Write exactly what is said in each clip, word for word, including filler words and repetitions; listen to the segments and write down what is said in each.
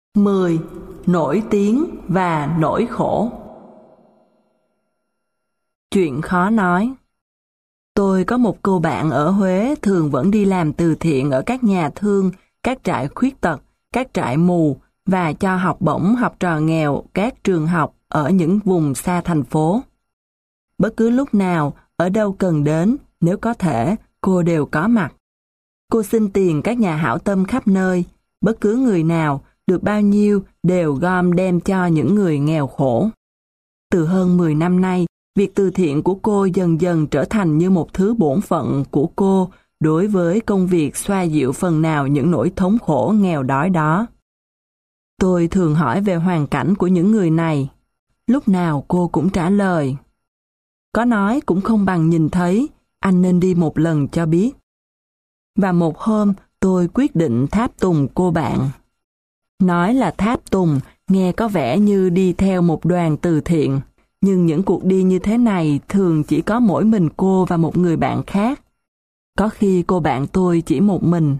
mười. Nổi tiếng và nỗi khổ. Chuyện khó nói. Tôi có một cô bạn ở Huế thường vẫn đi làm từ thiện ở các nhà thương, các trại khuyết tật, các trại mù và cho học bổng học trò nghèo các trường học ở những vùng xa thành phố. Bất cứ lúc nào, ở đâu cần đến, nếu có thể, cô đều có mặt. Cô xin tiền các nhà hảo tâm khắp nơi, bất cứ người nào, được bao nhiêu đều gom đem cho những người nghèo khổ. Từ hơn mười năm nay, việc từ thiện của cô dần dần trở thành như một thứ bổn phận của cô đối với công việc xoa dịu phần nào những nỗi thống khổ nghèo đói đó. Tôi thường hỏi về hoàn cảnh của những người này. Lúc nào cô cũng trả lời: có nói cũng không bằng nhìn thấy, anh nên đi một lần cho biết. Và một hôm, tôi quyết định tháp tùng cô bạn. Nói là tháp tùng, nghe có vẻ như đi theo một đoàn từ thiện, nhưng những cuộc đi như thế này thường chỉ có mỗi mình cô và một người bạn khác. Có khi cô bạn tôi chỉ một mình.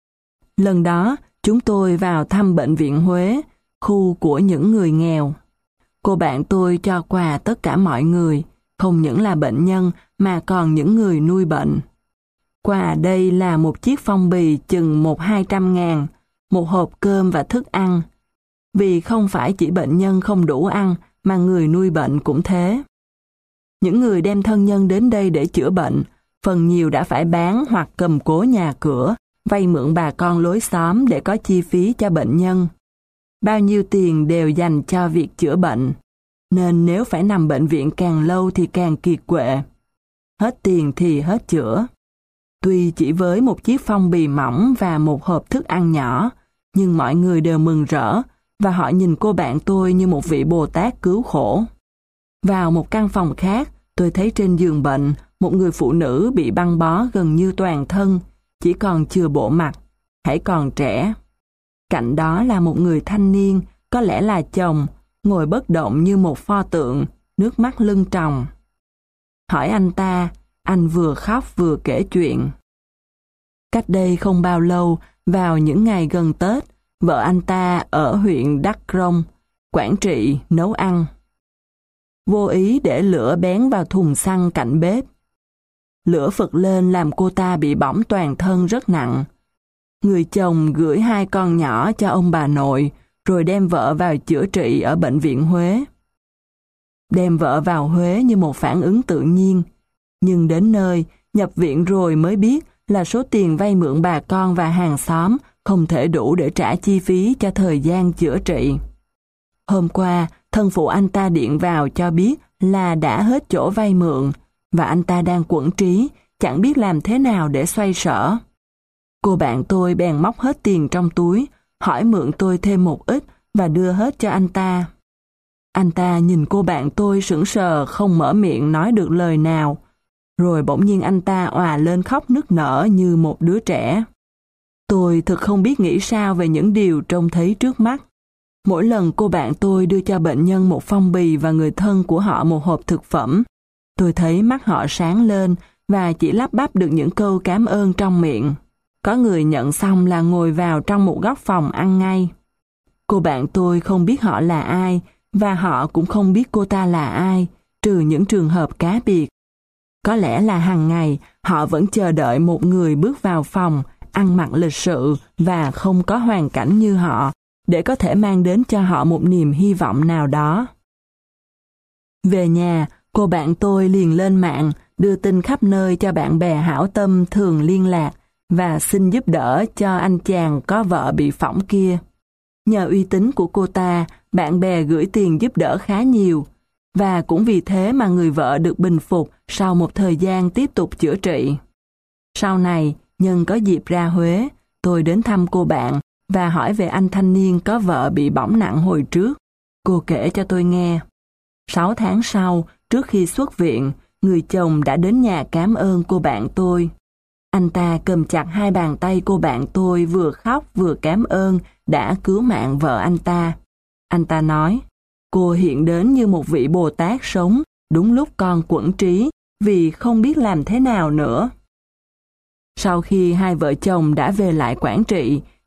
Lần đó, chúng tôi vào thăm bệnh viện Huế, khu của những người nghèo. Cô bạn tôi cho quà tất cả mọi người, không những là bệnh nhân mà còn những người nuôi bệnh. Quà đây là một chiếc phong bì chừng một hai trăm ngàn, một hộp cơm và thức ăn. Vì không phải chỉ bệnh nhân không đủ ăn, mà người nuôi bệnh cũng thế. Những người đem thân nhân đến đây để chữa bệnh, phần nhiều đã phải bán hoặc cầm cố nhà cửa, vay mượn bà con lối xóm để có chi phí cho bệnh nhân. Bao nhiêu tiền đều dành cho việc chữa bệnh, nên nếu phải nằm bệnh viện càng lâu thì càng kiệt quệ. Hết tiền thì hết chữa. Tuy chỉ với một chiếc phong bì mỏng và một hộp thức ăn nhỏ, nhưng mọi người đều mừng rỡ, và họ nhìn cô bạn tôi như một vị Bồ Tát cứu khổ. Vào một căn phòng khác, tôi thấy trên giường bệnh, một người phụ nữ bị băng bó gần như toàn thân, chỉ còn chừa bộ mặt, hãy còn trẻ. Cạnh đó là một người thanh niên, có lẽ là chồng, ngồi bất động như một pho tượng, nước mắt lưng tròng. Hỏi anh ta, anh vừa khóc vừa kể chuyện. Cách đây không bao lâu, vào những ngày gần Tết, vợ anh ta ở huyện Đắk Rông, Quảng Trị nấu ăn. Vô ý để lửa bén vào thùng xăng cạnh bếp. Lửa phật lên làm cô ta bị bỏng toàn thân rất nặng. Người chồng gửi hai con nhỏ cho ông bà nội, rồi đem vợ vào chữa trị ở bệnh viện Huế. Đem vợ vào Huế như một phản ứng tự nhiên, nhưng đến nơi, nhập viện rồi mới biết là số tiền vay mượn bà con và hàng xóm không thể đủ để trả chi phí cho thời gian chữa trị. Hôm qua, thân phụ anh ta điện vào cho biết là đã hết chỗ vay mượn, và anh ta đang quẫn trí, chẳng biết làm thế nào để xoay sở. Cô bạn tôi bèn móc hết tiền trong túi, hỏi mượn tôi thêm một ít và đưa hết cho anh ta. Anh ta nhìn cô bạn tôi sững sờ không mở miệng nói được lời nào, rồi bỗng nhiên anh ta òa lên khóc nức nở như một đứa trẻ. Tôi thực không biết nghĩ sao về những điều trông thấy trước mắt. Mỗi lần cô bạn tôi đưa cho bệnh nhân một phong bì và người thân của họ một hộp thực phẩm, tôi thấy mắt họ sáng lên và chỉ lắp bắp được những câu cảm ơn trong miệng. Có người nhận xong là ngồi vào trong một góc phòng ăn ngay. Cô bạn tôi không biết họ là ai, và họ cũng không biết cô ta là ai, trừ những trường hợp cá biệt. Có lẽ là hàng ngày họ vẫn chờ đợi một người bước vào phòng, ăn mặc lịch sự và không có hoàn cảnh như họ, để có thể mang đến cho họ một niềm hy vọng nào đó. Về nhà, cô bạn tôi liền lên mạng, đưa tin khắp nơi cho bạn bè hảo tâm thường liên lạc và xin giúp đỡ cho anh chàng có vợ bị phỏng kia. Nhờ uy tín của cô ta, bạn bè gửi tiền giúp đỡ khá nhiều, và cũng vì thế mà người vợ được bình phục sau một thời gian tiếp tục chữa trị. Sau này, nhân có dịp ra Huế, tôi đến thăm cô bạn và hỏi về anh thanh niên có vợ bị bỏng nặng hồi trước. Cô kể cho tôi nghe. Sáu tháng sau, trước khi xuất viện, người chồng đã đến nhà cảm ơn cô bạn tôi. Anh ta cầm chặt hai bàn tay cô bạn tôi vừa khóc vừa cảm ơn đã cứu mạng vợ anh ta. Anh ta nói, cô hiện đến như một vị Bồ Tát sống, đúng lúc con quẫn trí, vì không biết làm thế nào nữa. Sau khi hai vợ chồng đã về lại Quảng Trị,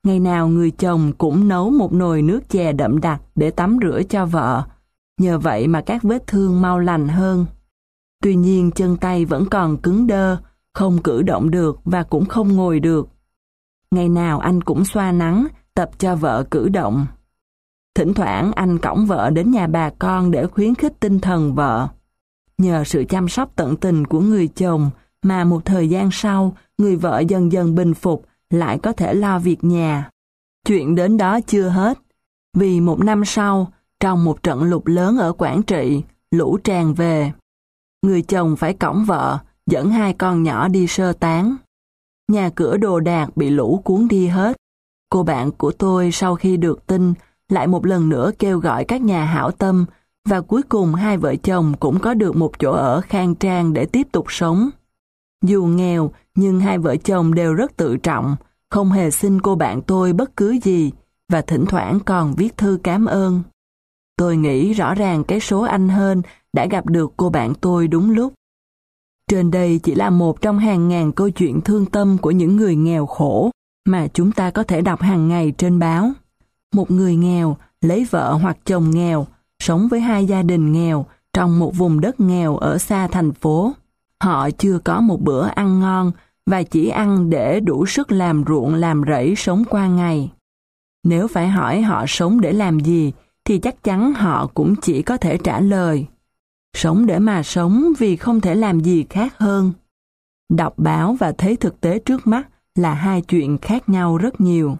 Ngày nào người chồng cũng nấu một nồi nước chè đậm đặc để tắm rửa cho vợ. Nhờ vậy mà các vết thương mau lành hơn. Tuy nhiên chân tay vẫn còn cứng đơ, không cử động được và cũng không ngồi được. Ngày nào anh cũng xoa nắng, tập cho vợ cử động. Thỉnh thoảng anh cõng vợ đến nhà bà con để khuyến khích tinh thần vợ. Nhờ sự chăm sóc tận tình của người chồng mà một thời gian sau, người vợ dần dần bình phục, lại có thể lo việc nhà. Chuyện đến đó chưa hết. Vì một năm sau, trong một trận lụt lớn ở Quảng Trị, lũ tràn về. Người chồng phải cõng vợ, dẫn hai con nhỏ đi sơ tán. Nhà cửa đồ đạc bị lũ cuốn đi hết. Cô bạn của tôi sau khi được tin, lại một lần nữa kêu gọi các nhà hảo tâm, và cuối cùng hai vợ chồng cũng có được một chỗ ở khang trang để tiếp tục sống. Dù nghèo, nhưng hai vợ chồng đều rất tự trọng, không hề xin cô bạn tôi bất cứ gì, và thỉnh thoảng còn viết thư cảm ơn. Tôi nghĩ rõ ràng cái số anh hên đã gặp được cô bạn tôi đúng lúc. Trên đây chỉ là một trong hàng ngàn câu chuyện thương tâm của những người nghèo khổ mà chúng ta có thể đọc hàng ngày trên báo. Một người nghèo, lấy vợ hoặc chồng nghèo, sống với hai gia đình nghèo trong một vùng đất nghèo ở xa thành phố. Họ chưa có một bữa ăn ngon và chỉ ăn để đủ sức làm ruộng làm rẫy sống qua ngày. Nếu phải hỏi họ sống để làm gì, thì chắc chắn họ cũng chỉ có thể trả lời: sống để mà sống vì không thể làm gì khác hơn. Đọc báo và thấy thực tế trước mắt là hai chuyện khác nhau rất nhiều.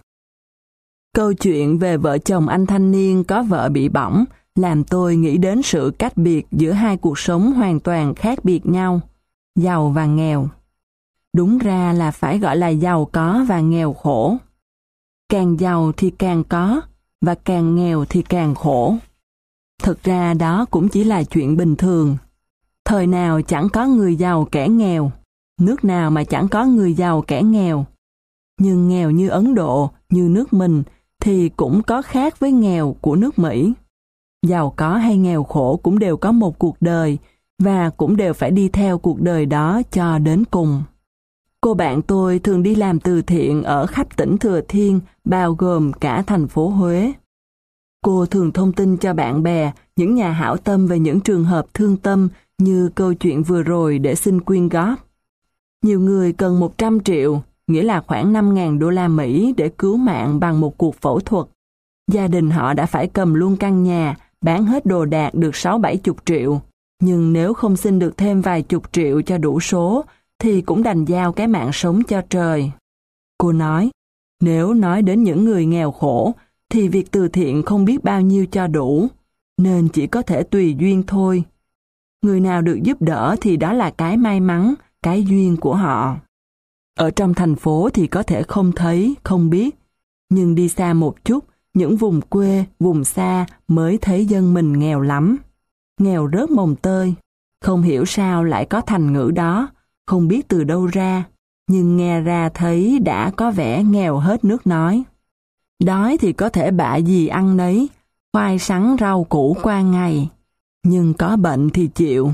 Câu chuyện về vợ chồng anh thanh niên có vợ bị bỏng làm tôi nghĩ đến sự cách biệt giữa hai cuộc sống hoàn toàn khác biệt nhau, giàu và nghèo. Đúng ra là phải gọi là giàu có và nghèo khổ. Càng giàu thì càng có, và càng nghèo thì càng khổ. Thực ra đó cũng chỉ là chuyện bình thường. Thời nào chẳng có người giàu kẻ nghèo, nước nào mà chẳng có người giàu kẻ nghèo. Nhưng nghèo như Ấn Độ, như nước mình, thì cũng có khác với nghèo của nước Mỹ. Giàu có hay nghèo khổ cũng đều có một cuộc đời, và cũng đều phải đi theo cuộc đời đó cho đến cùng. Cô bạn tôi thường đi làm từ thiện ở khắp tỉnh Thừa Thiên, bao gồm cả thành phố Huế. Cô thường thông tin cho bạn bè, những nhà hảo tâm về những trường hợp thương tâm như câu chuyện vừa rồi để xin quyên góp. Nhiều người cần một trăm triệu, nghĩa là khoảng năm nghìn đô la Mỹ để cứu mạng bằng một cuộc phẫu thuật. Gia đình họ đã phải cầm luôn căn nhà, bán hết đồ đạc được sáu bảy chục triệu. Nhưng nếu không xin được thêm vài chục triệu cho đủ số, thì cũng đành giao cái mạng sống cho trời. Cô nói, nếu nói đến những người nghèo khổ, thì việc từ thiện không biết bao nhiêu cho đủ, nên chỉ có thể tùy duyên thôi. Người nào được giúp đỡ thì đó là cái may mắn, cái duyên của họ. Ở trong thành phố thì có thể không thấy, không biết, nhưng đi xa một chút, những vùng quê, vùng xa mới thấy dân mình nghèo lắm. Nghèo rớt mồng tơi, không hiểu sao lại có thành ngữ đó, không biết từ đâu ra, nhưng nghe ra thấy đã có vẻ nghèo hết nước nói. Đói thì có thể bạ gì ăn nấy, khoai sắn rau củ qua ngày, nhưng có bệnh thì chịu.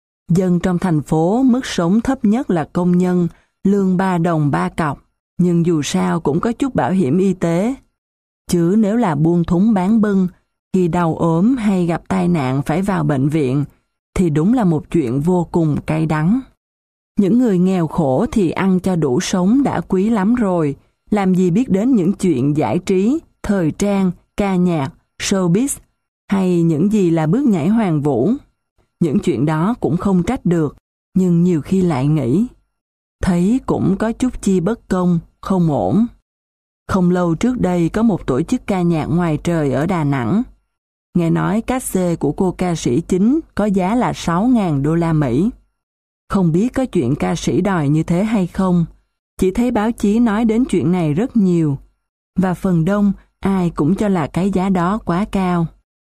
Dân trong thành phố mức sống thấp nhất là công nhân, lương ba đồng ba cọc, nhưng dù sao cũng có chút bảo hiểm y tế. Chứ nếu là buôn thúng bán bưng, khi đau ốm hay gặp tai nạn phải vào bệnh viện, thì đúng là một chuyện vô cùng cay đắng. Những người nghèo khổ thì ăn cho đủ sống đã quý lắm rồi, làm gì biết đến những chuyện giải trí, thời trang, ca nhạc, showbiz, hay những gì là bước nhảy hoàng vũ. Những chuyện đó cũng không trách được, nhưng nhiều khi lại nghĩ, thấy cũng có chút chi bất công, không ổn. Không lâu trước đây có một tổ chức ca nhạc ngoài trời ở Đà Nẵng. Nghe nói cát xê của cô ca sĩ chính có giá là sáu nghìn đô la Mỹ. Không biết có chuyện ca sĩ đòi như thế hay không, chỉ thấy báo chí nói đến chuyện này rất nhiều, và phần đông ai cũng cho là cái giá đó quá cao.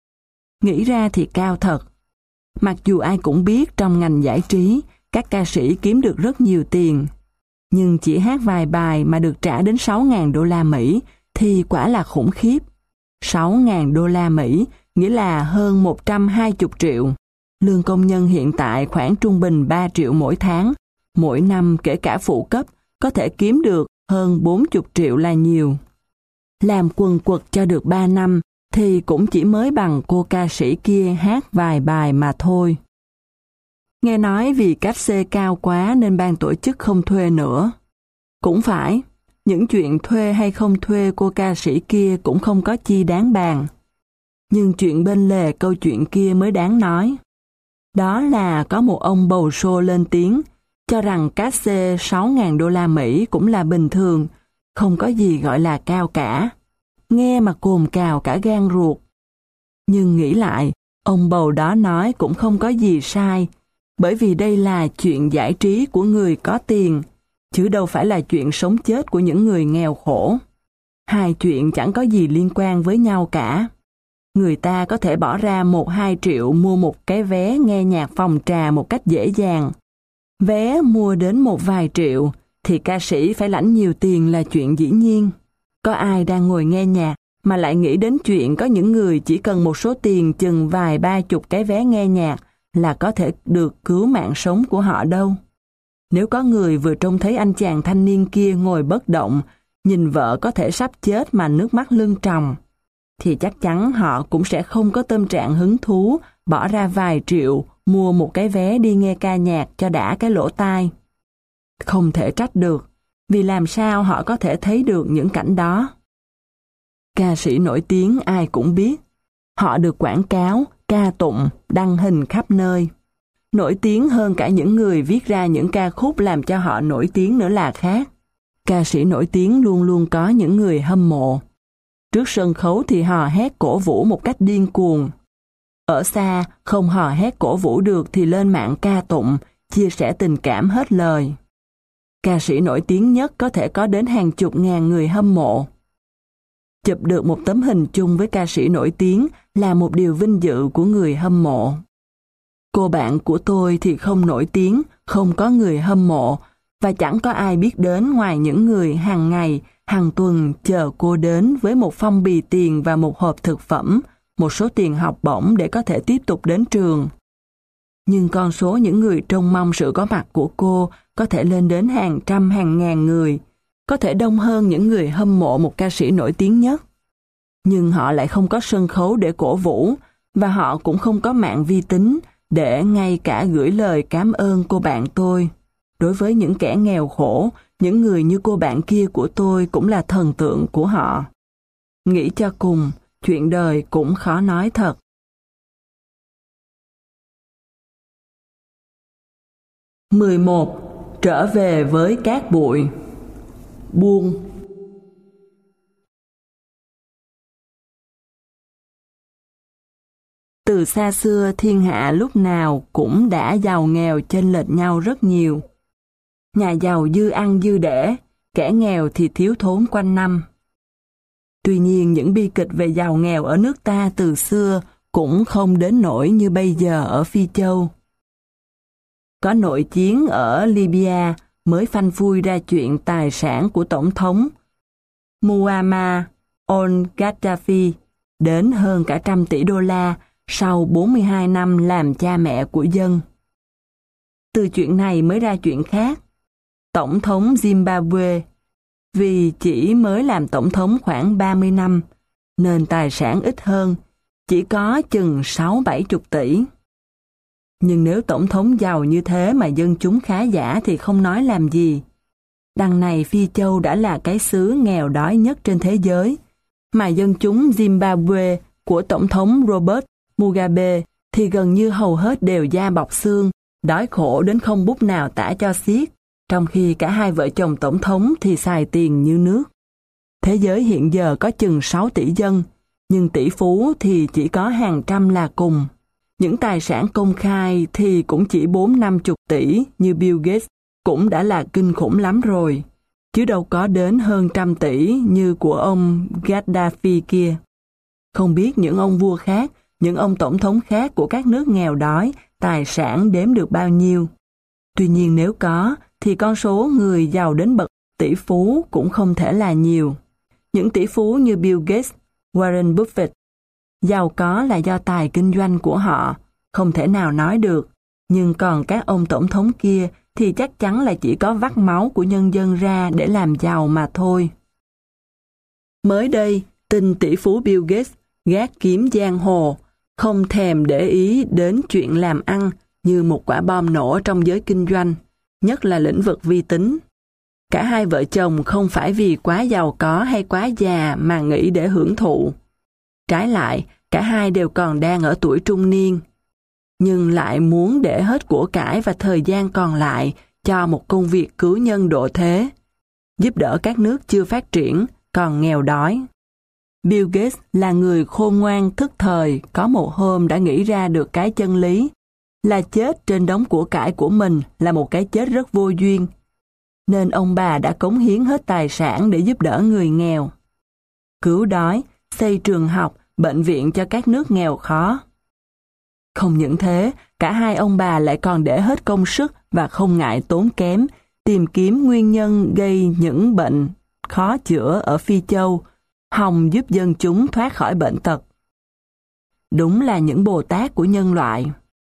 Nghĩ ra thì cao thật. Mặc dù ai cũng biết trong ngành giải trí, các ca sĩ kiếm được rất nhiều tiền, nhưng chỉ hát vài bài mà được trả đến sáu nghìn đô la Mỹ thì quả là khủng khiếp. sáu nghìn đô la Mỹ nghĩa là hơn một trăm hai mươi triệu. Lương công nhân hiện tại khoảng trung bình ba triệu mỗi tháng. Mỗi năm kể cả phụ cấp có thể kiếm được hơn bốn mươi triệu là nhiều. làm quần quật cho được ba năm, thì cũng chỉ mới bằng cô ca sĩ kia hát vài bài mà thôi. Nghe nói vì cách xê cao quá nên ban tổ chức không thuê nữa. Cũng phải, những chuyện thuê hay không thuê cô ca sĩ kia cũng không có chi đáng bàn. Nhưng chuyện bên lề câu chuyện kia mới đáng nói. Đó là có một ông bầu show lên tiếng, cho rằng cát xê sáu nghìn đô la Mỹ cũng là bình thường, không có gì gọi là cao cả. Nghe mà cồn cào cả gan ruột. Nhưng nghĩ lại, ông bầu đó nói cũng không có gì sai, bởi vì đây là chuyện giải trí của người có tiền, chứ đâu phải là chuyện sống chết của những người nghèo khổ. Hai chuyện chẳng có gì liên quan với nhau cả. Người ta có thể bỏ ra một hai triệu mua một cái vé nghe nhạc phòng trà một cách dễ dàng. Vé mua đến một vài triệu, thì ca sĩ phải lãnh nhiều tiền là chuyện dĩ nhiên. Có ai đang ngồi nghe nhạc mà lại nghĩ đến chuyện có những người chỉ cần một số tiền chừng vài ba chục cái vé nghe nhạc là có thể được cứu mạng sống của họ đâu. Nếu có người vừa trông thấy anh chàng thanh niên kia ngồi bất động, nhìn vợ có thể sắp chết mà nước mắt lưng tròng, thì chắc chắn họ cũng sẽ không có tâm trạng hứng thú bỏ ra vài triệu mua một cái vé đi nghe ca nhạc cho đã cái lỗ tai. Không thể trách được, vì làm sao họ có thể thấy được những cảnh đó. Ca sĩ nổi tiếng ai cũng biết, họ được quảng cáo, ca tụng, đăng hình khắp nơi. Nổi tiếng hơn cả những người viết ra những ca khúc làm cho họ nổi tiếng nữa là khác. Ca sĩ nổi tiếng luôn luôn có những người hâm mộ. Trước sân khấu thì hò hét cổ vũ một cách điên cuồng. Ở xa, không hò hét cổ vũ được thì lên mạng ca tụng, chia sẻ tình cảm hết lời. Ca sĩ nổi tiếng nhất có thể có đến hàng chục ngàn người hâm mộ. Chụp được một tấm hình chung với ca sĩ nổi tiếng là một điều vinh dự của người hâm mộ. Cô bạn của tôi thì không nổi tiếng, không có người hâm mộ, và chẳng có ai biết đến ngoài những người hàng ngày, hàng tuần chờ cô đến với một phong bì tiền và một hộp thực phẩm, một số tiền học bổng để có thể tiếp tục đến trường. Nhưng con số những người trông mong sự có mặt của cô có thể lên đến hàng trăm hàng ngàn người, có thể đông hơn những người hâm mộ một ca sĩ nổi tiếng nhất. Nhưng họ lại không có sân khấu để cổ vũ, và họ cũng không có mạng vi tính để ngay cả gửi lời cảm ơn cô bạn tôi. Đối với những kẻ nghèo khổ, những người như cô bạn kia của tôi cũng là thần tượng của họ. Nghĩ cho cùng, chuyện đời cũng khó nói thật. mười một. Trở về với cát bụi. Buông. Từ xa xưa thiên hạ lúc nào cũng đã giàu nghèo chênh lệch nhau rất nhiều. Nhà giàu dư ăn dư để, kẻ nghèo thì thiếu thốn quanh năm. Tuy nhiên những bi kịch về giàu nghèo ở nước ta từ xưa cũng không đến nỗi như bây giờ ở Phi Châu. Có nội chiến ở Libya mới phanh phui ra chuyện tài sản của Tổng thống Muammar al-Gaddafi đến hơn cả trăm tỷ đô la sau bốn mươi hai năm làm cha mẹ của dân. Từ chuyện này mới ra chuyện khác. Tổng thống Zimbabwe, vì chỉ mới làm tổng thống khoảng ba mươi năm, nên tài sản ít hơn, chỉ có chừng sáu bảy chục tỷ. Nhưng nếu tổng thống giàu như thế mà dân chúng khá giả thì không nói làm gì. Đằng này Phi Châu đã là cái xứ nghèo đói nhất trên thế giới, mà dân chúng Zimbabwe của Tổng thống Robert Mugabe thì gần như hầu hết đều da bọc xương, đói khổ đến không bút nào tả cho xiết, trong khi cả hai vợ chồng tổng thống thì xài tiền như nước. Thế giới hiện giờ có chừng sáu tỷ dân, nhưng tỷ phú thì chỉ có hàng trăm là cùng. Những tài sản công khai thì cũng chỉ bốn năm chục tỷ như Bill Gates cũng đã là kinh khủng lắm rồi, chứ đâu có đến hơn trăm tỷ như của ông Gaddafi kia. Không biết những ông vua khác, những ông tổng thống khác của các nước nghèo đói, tài sản đếm được bao nhiêu. Tuy nhiên nếu có, thì con số người giàu đến bậc tỷ phú cũng không thể là nhiều. Những tỷ phú như Bill Gates, Warren Buffett, giàu có là do tài kinh doanh của họ, không thể nào nói được. Nhưng còn các ông tổng thống kia thì chắc chắn là chỉ có vắt máu của nhân dân ra để làm giàu mà thôi. Mới đây, tin tỷ phú Bill Gates gác kiếm giang hồ, không thèm để ý đến chuyện làm ăn như một quả bom nổ trong giới kinh doanh, nhất là lĩnh vực vi tính. Cả hai vợ chồng không phải vì quá giàu có hay quá già mà nghĩ để hưởng thụ. Trái lại, cả hai đều còn đang ở tuổi trung niên, nhưng lại muốn để hết của cải và thời gian còn lại cho một công việc cứu nhân độ thế, giúp đỡ các nước chưa phát triển, còn nghèo đói. Bill Gates là người khôn ngoan thức thời, có một hôm đã nghĩ ra được cái chân lý, là chết trên đống của cải của mình là một cái chết rất vô duyên. Nên ông bà đã cống hiến hết tài sản để giúp đỡ người nghèo, cứu đói, xây trường học, bệnh viện cho các nước nghèo khó. Không những thế, cả hai ông bà lại còn để hết công sức và không ngại tốn kém, tìm kiếm nguyên nhân gây những bệnh khó chữa ở Phi Châu, hòng giúp dân chúng thoát khỏi bệnh tật. Đúng là những Bồ Tát của nhân loại.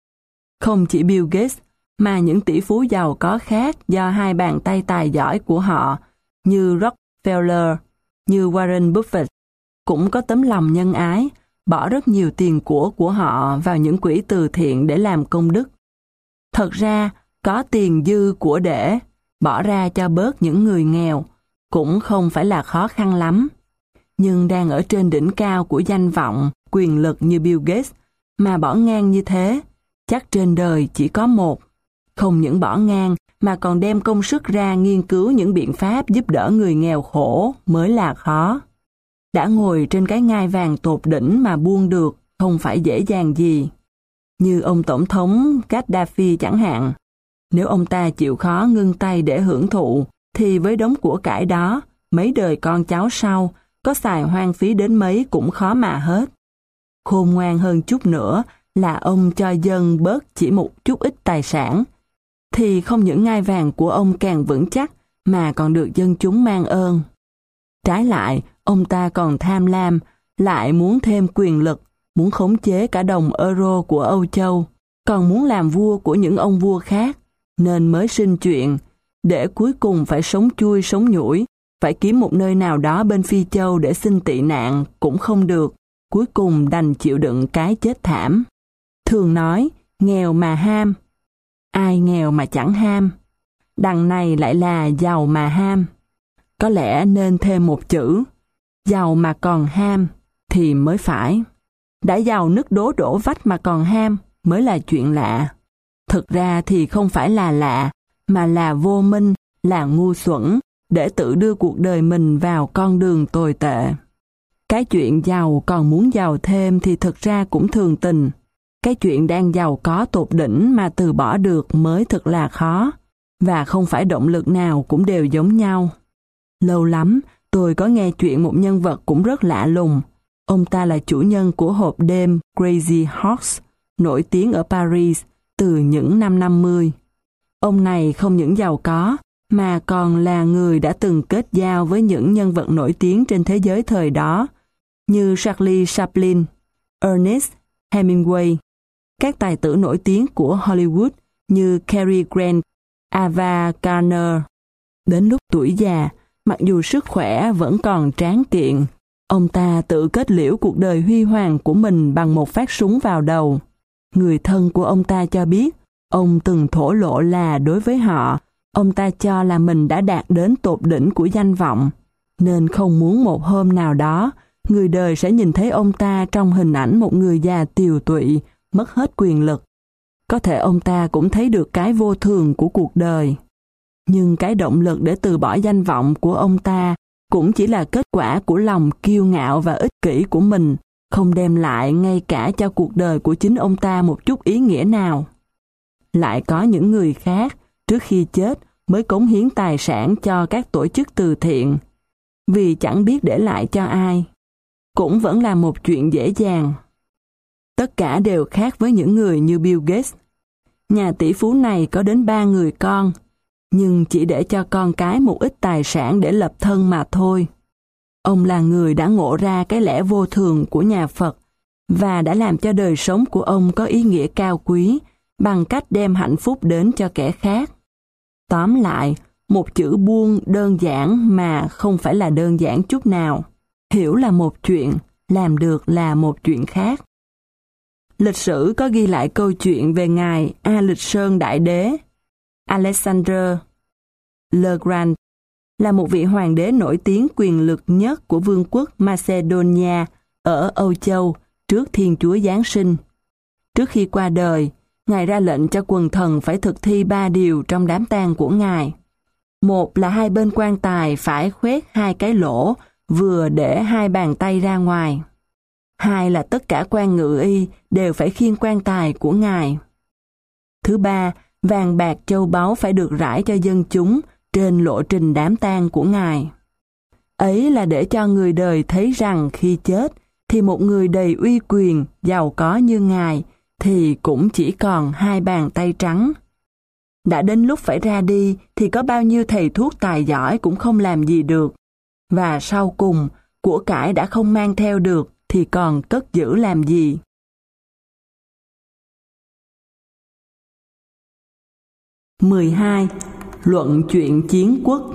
Không chỉ Bill Gates, mà những tỷ phú giàu có khác do hai bàn tay tài giỏi của họ, như Rockefeller, như Warren Buffett, cũng có tấm lòng nhân ái, bỏ rất nhiều tiền của của họ vào những quỹ từ thiện để làm công đức. Thật ra, có tiền dư của để bỏ ra cho bớt những người nghèo cũng không phải là khó khăn lắm. Nhưng đang ở trên đỉnh cao của danh vọng, quyền lực như Bill Gates, mà bỏ ngang như thế, chắc trên đời chỉ có một. Không những bỏ ngang, mà còn đem công sức ra nghiên cứu những biện pháp giúp đỡ người nghèo khổ mới là khó. Đã ngồi trên cái ngai vàng tột đỉnh mà buông được, không phải dễ dàng gì. Như ông Tổng thống Gaddafi chẳng hạn. Nếu ông ta chịu khó ngưng tay để hưởng thụ, thì với đống của cải đó, mấy đời con cháu sau, có xài hoang phí đến mấy cũng khó mà hết. Khôn ngoan hơn chút nữa là ông cho dân bớt chỉ một chút ít tài sản, thì không những ngai vàng của ông càng vững chắc, mà còn được dân chúng mang ơn. Trái lại, ông ta còn tham lam, lại muốn thêm quyền lực, muốn khống chế cả đồng euro của Âu Châu, còn muốn làm vua của những ông vua khác, nên mới sinh chuyện, để cuối cùng phải sống chui sống nhủi, phải kiếm một nơi nào đó bên Phi Châu để xin tị nạn cũng không được, cuối cùng đành chịu đựng cái chết thảm. Thường nói, nghèo mà ham. Ai nghèo mà chẳng ham? Đằng này lại là giàu mà ham. Có lẽ nên thêm một chữ, giàu mà còn ham thì mới phải. Đã giàu nứt đố đổ vách mà còn ham mới là chuyện lạ. Thực ra thì không phải là lạ, mà là vô minh, là ngu xuẩn, để tự đưa cuộc đời mình vào con đường tồi tệ. Cái chuyện giàu còn muốn giàu thêm thì thực ra cũng thường tình. Cái chuyện đang giàu có tột đỉnh mà từ bỏ được mới thực là khó, và không phải động lực nào cũng đều giống nhau. Lâu lắm, tôi có nghe chuyện một nhân vật cũng rất lạ lùng. Ông ta là chủ nhân của hộp đêm Crazy Horse, nổi tiếng ở Paris từ những năm năm mươi. Ông này không những giàu có, mà còn là người đã từng kết giao với những nhân vật nổi tiếng trên thế giới thời đó, như Charlie Chaplin, Ernest Hemingway, các tài tử nổi tiếng của Hollywood như Cary Grant, Ava Gardner. Đến lúc tuổi già, mặc dù sức khỏe vẫn còn tráng kiện, ông ta tự kết liễu cuộc đời huy hoàng của mình bằng một phát súng vào đầu. Người thân của ông ta cho biết, ông từng thổ lộ là đối với họ, ông ta cho là mình đã đạt đến tột đỉnh của danh vọng, nên không muốn một hôm nào đó, người đời sẽ nhìn thấy ông ta trong hình ảnh một người già tiều tụy, mất hết quyền lực. Có thể ông ta cũng thấy được cái vô thường của cuộc đời. Nhưng cái động lực để từ bỏ danh vọng của ông ta cũng chỉ là kết quả của lòng kiêu ngạo và ích kỷ của mình, không đem lại ngay cả cho cuộc đời của chính ông ta một chút ý nghĩa nào. Lại có những người khác, trước khi chết mới cống hiến tài sản cho các tổ chức từ thiện, vì chẳng biết để lại cho ai. Cũng vẫn là một chuyện dễ dàng. Tất cả đều khác với những người như Bill Gates. Nhà tỷ phú này có đến ba người con, nhưng chỉ để cho con cái một ít tài sản để lập thân mà thôi. Ông là người đã ngộ ra cái lẽ vô thường của nhà Phật và đã làm cho đời sống của ông có ý nghĩa cao quý bằng cách đem hạnh phúc đến cho kẻ khác. Tóm lại, một chữ buông đơn giản mà không phải là đơn giản chút nào. Hiểu là một chuyện, làm được là một chuyện khác. Lịch sử có ghi lại câu chuyện về ngài A Lịch Sơn Đại Đế. Alexander le Grand là một vị hoàng đế nổi tiếng quyền lực nhất của vương quốc Macedonia ở Âu Châu trước Thiên Chúa Giáng sinh. Trước khi qua đời, ngài ra lệnh cho quần thần phải thực thi ba điều trong đám tang của ngài. Một là hai bên quan tài phải khoét hai cái lỗ vừa để hai bàn tay ra ngoài. Hai là tất cả quan ngự y đều phải khiêng quan tài của ngài. Thứ ba, vàng bạc châu báu phải được rải cho dân chúng trên lộ trình đám tang của ngài. Ấy là để cho người đời thấy rằng khi chết thì một người đầy uy quyền, giàu có như ngài thì cũng chỉ còn hai bàn tay trắng. Đã đến lúc phải ra đi thì có bao nhiêu thầy thuốc tài giỏi cũng không làm gì được. Và sau cùng, của cải đã không mang theo được thì còn cất giữ làm gì? mười hai. Luận chuyện chiến quốc.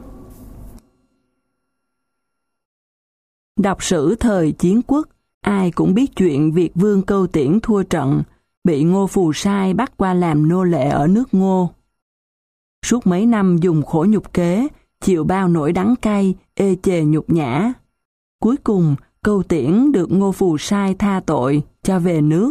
Đọc sử thời chiến quốc, ai cũng biết chuyện Việt vương Câu Tiễn thua trận, bị Ngô Phù Sai bắt qua làm nô lệ ở nước Ngô. Suốt mấy năm dùng khổ nhục kế, chịu bao nỗi đắng cay, ê chề nhục nhã. Cuối cùng, Câu Tiễn được Ngô Phù Sai tha tội, cho về nước.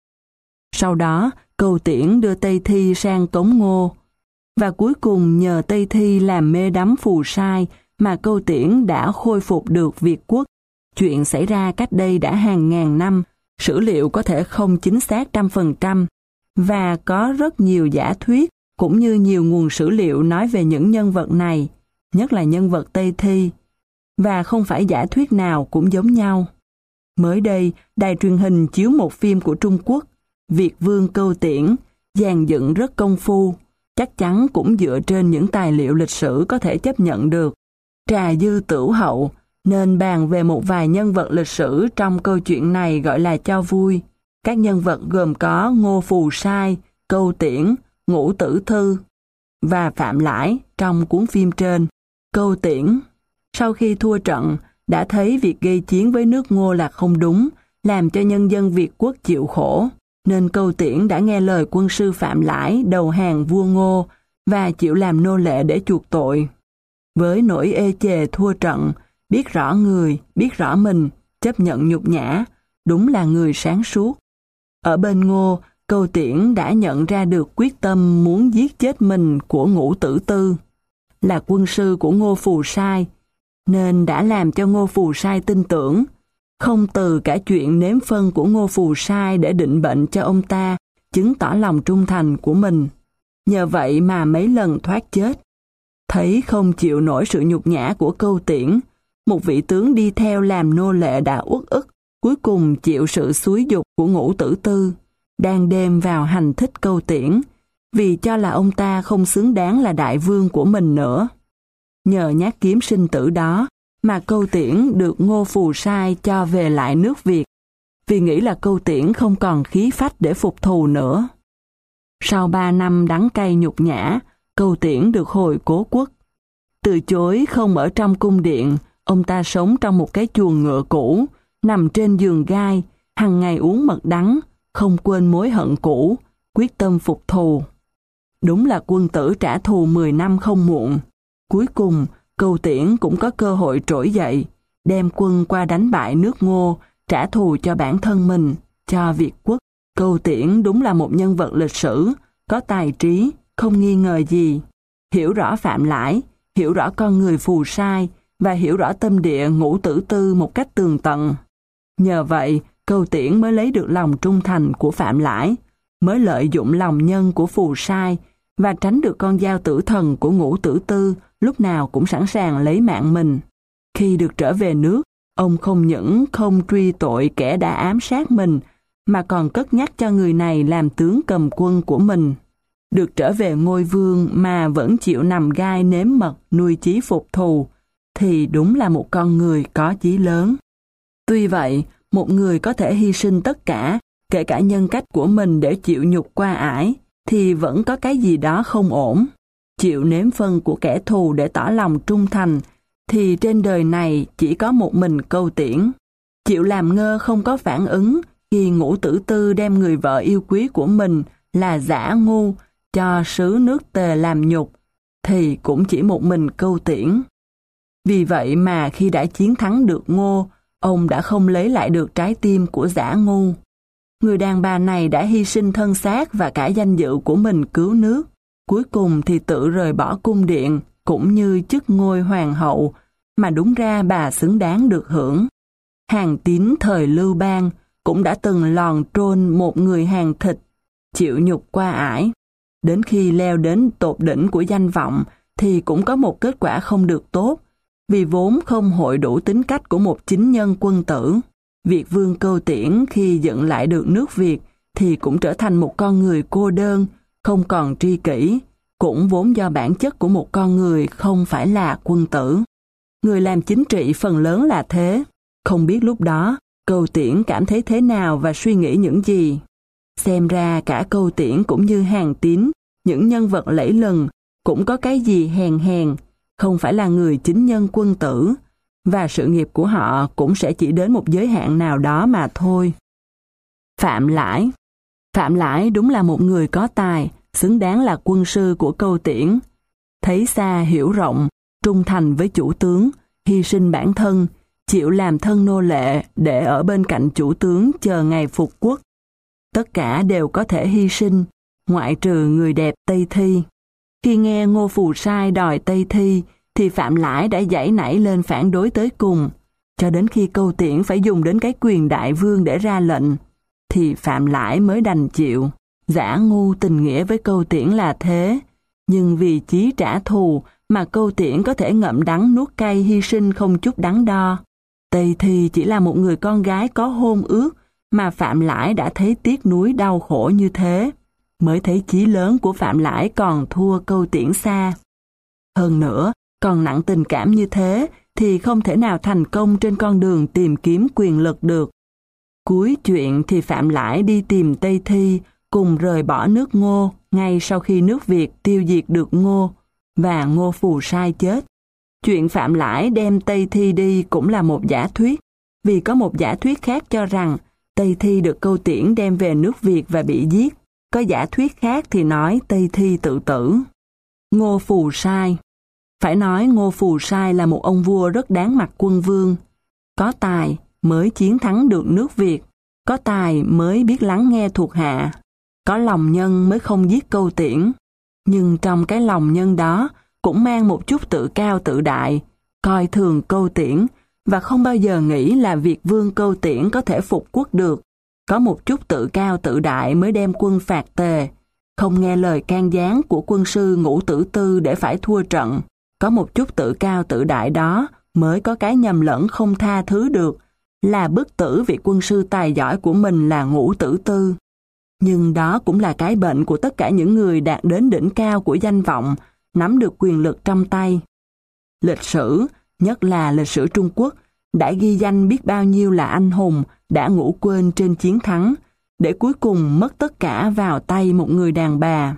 Sau đó, Câu Tiễn đưa Tây Thi sang Cống Ngô, và cuối cùng nhờ Tây Thi làm mê đắm Phù Sai mà Câu Tiễn đã khôi phục được Việt quốc. Chuyện xảy ra cách đây đã hàng ngàn năm, sử liệu có thể không chính xác trăm phần trăm, và có rất nhiều giả thuyết cũng như nhiều nguồn sử liệu nói về những nhân vật này, nhất là nhân vật Tây Thi, và không phải giả thuyết nào cũng giống nhau. Mới đây, đài truyền hình chiếu một phim của Trung Quốc, Việt vương Câu Tiễn, dàn dựng rất công phu, chắc chắn cũng dựa trên những tài liệu lịch sử có thể chấp nhận được. Trà dư tửu hậu, nên bàn về một vài nhân vật lịch sử trong câu chuyện này gọi là cho vui. Các nhân vật gồm có Ngô Phù Sai, Câu Tiễn, Ngũ Tử Thư và Phạm Lãi trong cuốn phim trên. Câu Tiễn, sau khi thua trận, đã thấy việc gây chiến với nước Ngô là không đúng, làm cho nhân dân Việt quốc chịu khổ, nên Câu Tiễn đã nghe lời quân sư Phạm Lãi đầu hàng vua Ngô và chịu làm nô lệ để chuộc tội. Với nỗi ê chề thua trận, biết rõ người, biết rõ mình, chấp nhận nhục nhã, đúng là người sáng suốt. Ở bên Ngô, Câu Tiễn đã nhận ra được quyết tâm muốn giết chết mình của Ngũ Tử Tư, là quân sư của Ngô Phù Sai, nên đã làm cho Ngô Phù Sai tin tưởng, không từ cả chuyện nếm phân của Ngô Phù Sai để định bệnh cho ông ta, chứng tỏ lòng trung thành của mình. Nhờ vậy mà mấy lần thoát chết. Thấy không chịu nổi sự nhục nhã của Câu Tiễn, một vị tướng đi theo làm nô lệ đã uất ức, cuối cùng chịu sự xúi giục của Ngũ Tử Tư, đang đêm vào hành thích Câu Tiễn, vì cho là ông ta không xứng đáng là đại vương của mình nữa. Nhờ nhát kiếm sinh tử đó mà Câu Tiễn được Ngô Phù Sai cho về lại nước Việt, vì nghĩ là Câu Tiễn không còn khí phách để phục thù nữa. Sau ba năm đắng cay nhục nhã, Câu Tiễn được hồi cố quốc. Từ chối không ở trong cung điện, ông ta sống trong một cái chuồng ngựa cũ, nằm trên giường gai, hằng ngày uống mật đắng, không quên mối hận cũ, quyết tâm phục thù. Đúng là quân tử trả thù mười năm không muộn. Cuối cùng, Câu Tiễn cũng có cơ hội trỗi dậy, đem quân qua đánh bại nước Ngô, trả thù cho bản thân mình, cho Việt quốc. Câu Tiễn đúng là một nhân vật lịch sử, có tài trí, không nghi ngờ gì. Hiểu rõ Phạm Lãi, hiểu rõ con người Phù Sai và hiểu rõ tâm địa Ngũ Tử Tư một cách tường tận. Nhờ vậy, Câu Tiễn mới lấy được lòng trung thành của Phạm Lãi, mới lợi dụng lòng nhân của Phù Sai và tránh được con dao tử thần của Ngũ Tử Tư lúc nào cũng sẵn sàng lấy mạng mình. Khi được trở về nước, ông không những không truy tội kẻ đã ám sát mình, mà còn cất nhắc cho người này làm tướng cầm quân của mình. Được trở về ngôi vương mà vẫn chịu nằm gai nếm mật nuôi chí phục thù, thì đúng là một con người có chí lớn. Tuy vậy, một người có thể hy sinh tất cả, kể cả nhân cách của mình để chịu nhục qua ải, thì vẫn có cái gì đó không ổn. Chịu nếm phân của kẻ thù để tỏ lòng trung thành, thì trên đời này chỉ có một mình Câu Tiễn. Chịu làm ngơ không có phản ứng khi Ngũ Tử Tư đem người vợ yêu quý của mình là Dã Ngu cho sứ nước Tề làm nhục, thì cũng chỉ một mình Câu Tiễn. Vì vậy mà khi đã chiến thắng được Ngô, ông đã không lấy lại được trái tim của Dã Ngu. Người đàn bà này đã hy sinh thân xác và cả danh dự của mình cứu nước, cuối cùng thì tự rời bỏ cung điện cũng như chức ngôi hoàng hậu mà đúng ra bà xứng đáng được hưởng. Hàn Tín thời Lưu Bang cũng đã từng lòn trôn một người Hàn thịt, chịu nhục qua ải. Đến khi leo đến tột đỉnh của danh vọng thì cũng có một kết quả không được tốt, vì vốn không hội đủ tính cách của một chính nhân quân tử. Việt vương Câu Tiễn khi dựng lại được nước Việt thì cũng trở thành một con người cô đơn, không còn tri kỷ, cũng vốn do bản chất của một con người không phải là quân tử. Người làm chính trị phần lớn là thế. Không biết lúc đó Câu Tiễn cảm thấy thế nào và suy nghĩ những gì. Xem ra cả Câu Tiễn cũng như Hàn Tín, những nhân vật lẫy lừng, cũng có cái gì hèn hèn, không phải là người chính nhân quân tử, và sự nghiệp của họ cũng sẽ chỉ đến một giới hạn nào đó mà thôi. Phạm Lãi Phạm Lãi đúng là một người có tài, xứng đáng là quân sư của Câu Tiễn. Thấy xa hiểu rộng, trung thành với chủ tướng, hy sinh bản thân, chịu làm thân nô lệ để ở bên cạnh chủ tướng chờ ngày phục quốc. Tất cả đều có thể hy sinh, ngoại trừ người đẹp Tây Thi. Khi nghe Ngô Phù Sai đòi Tây Thi, thì Phạm Lãi đã giãy nảy lên phản đối tới cùng, cho đến khi Câu Tiễn phải dùng đến cái quyền đại vương để ra lệnh, thì Phạm Lãi mới đành chịu. Dã Ngu tình nghĩa với Câu Tiễn là thế, nhưng vì chí trả thù mà Câu Tiễn có thể ngậm đắng nuốt cay hy sinh không chút đắn đo. Tây Thi chỉ là một người con gái có hôn ước mà Phạm Lãi đã thấy tiếc nuối đau khổ như thế, mới thấy chí lớn của Phạm Lãi còn thua Câu Tiễn xa. Hơn nữa, còn nặng tình cảm như thế thì không thể nào thành công trên con đường tìm kiếm quyền lực được. Cuối chuyện thì Phạm Lãi đi tìm Tây Thi cùng rời bỏ nước Ngô ngay sau khi nước Việt tiêu diệt được Ngô và Ngô Phù Sai chết. Chuyện Phạm Lãi đem Tây Thi đi cũng là một giả thuyết, vì có một giả thuyết khác cho rằng Tây Thi được Câu Tiễn đem về nước Việt và bị giết. Có giả thuyết khác thì nói Tây Thi tự tử. Ngô Phù Sai Phải nói Ngô Phù Sai là một ông vua rất đáng mặt quân vương. Có tài mới chiến thắng được nước Việt, có tài mới biết lắng nghe thuộc hạ, có lòng nhân mới không giết Câu Tiễn. Nhưng trong cái lòng nhân đó cũng mang một chút tự cao tự đại, coi thường Câu Tiễn và không bao giờ nghĩ là Việt vương Câu Tiễn có thể phục quốc được. Có một chút tự cao tự đại mới đem quân phạt Tề, không nghe lời can gián của quân sư Ngũ Tử Tư để phải thua trận. Có một chút tự cao tự đại đó mới có cái nhầm lẫn không tha thứ được, là bức tử vị quân sư tài giỏi của mình là Ngũ Tử Tư. Nhưng đó cũng là cái bệnh của tất cả những người đạt đến đỉnh cao của danh vọng, nắm được quyền lực trong tay. Lịch sử, nhất là lịch sử Trung Quốc, đã ghi danh biết bao nhiêu là anh hùng đã ngủ quên trên chiến thắng, để cuối cùng mất tất cả vào tay một người đàn bà.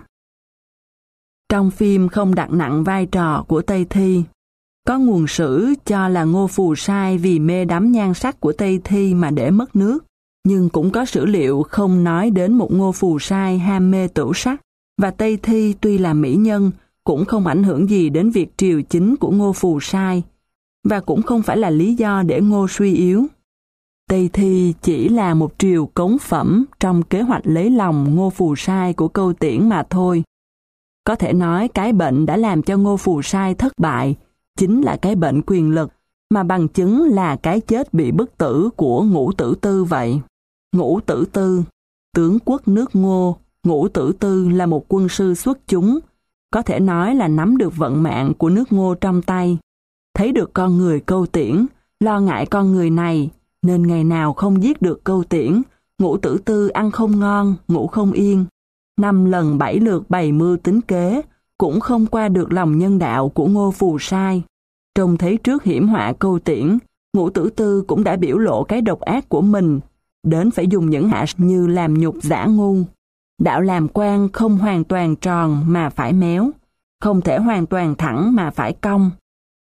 Trong phim không đặt nặng vai trò của Tây Thi. Có nguồn sử cho là Ngô Phù Sai vì mê đắm nhan sắc của Tây Thi mà để mất nước, nhưng cũng có sử liệu không nói đến một Ngô Phù Sai ham mê tửu sắc, và Tây Thi tuy là mỹ nhân cũng không ảnh hưởng gì đến việc triều chính của Ngô Phù Sai, và cũng không phải là lý do để Ngô suy yếu. Tây Thi chỉ là một triều cống phẩm trong kế hoạch lấy lòng Ngô Phù Sai của Câu Tiễn mà thôi. Có thể nói cái bệnh đã làm cho Ngô Phù Sai thất bại chính là cái bệnh quyền lực, mà bằng chứng là cái chết bị bức tử của Ngũ Tử Tư vậy. Ngũ Tử Tư, tướng quốc nước Ngô, Ngũ Tử Tư là một quân sư xuất chúng, có thể nói là nắm được vận mạng của nước Ngô trong tay. Thấy được con người Câu Tiễn, lo ngại con người này, nên ngày nào không giết được Câu Tiễn, Ngũ Tử Tư ăn không ngon, ngủ không yên. Năm lần bảy lượt bày mưu tính kế, cũng không qua được lòng nhân đạo của Ngô Phù Sai. Trông thấy trước hiểm họa Câu Tiễn, Ngũ Tử Tư cũng đã biểu lộ cái độc ác của mình, đến phải dùng những hạ như làm nhục Dã Ngu. Đạo làm quan không hoàn toàn tròn mà phải méo, không thể hoàn toàn thẳng mà phải cong.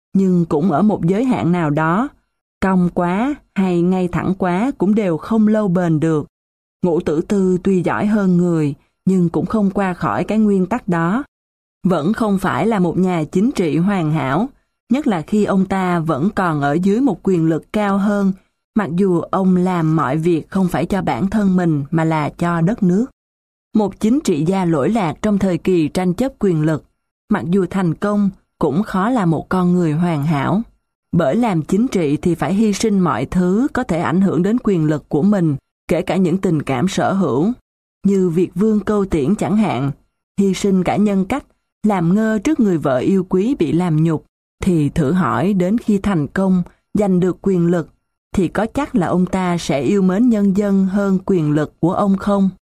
nhưng cũng ở một giới hạn nào đó. Cong quá hay ngay thẳng quá cũng đều không lâu bền được. Ngũ Tử Tư tuy giỏi hơn người, nhưng cũng không qua khỏi cái nguyên tắc đó. Vẫn không phải là một nhà chính trị hoàn hảo, nhất là khi ông ta vẫn còn ở dưới một quyền lực cao hơn, mặc dù ông làm mọi việc không phải cho bản thân mình mà là cho đất nước. Một chính trị gia lỗi lạc trong thời kỳ tranh chấp quyền lực, mặc dù thành công, cũng khó là một con người hoàn hảo. Bởi làm chính trị thì phải hy sinh mọi thứ có thể ảnh hưởng đến quyền lực của mình, kể cả những tình cảm sở hữu. Như Việt Vương Câu Tiễn chẳng hạn, hy sinh cả nhân cách, làm ngơ trước người vợ yêu quý bị làm nhục, thì thử hỏi đến khi thành công, giành được quyền lực, thì có chắc là ông ta sẽ yêu mến nhân dân hơn quyền lực của ông không?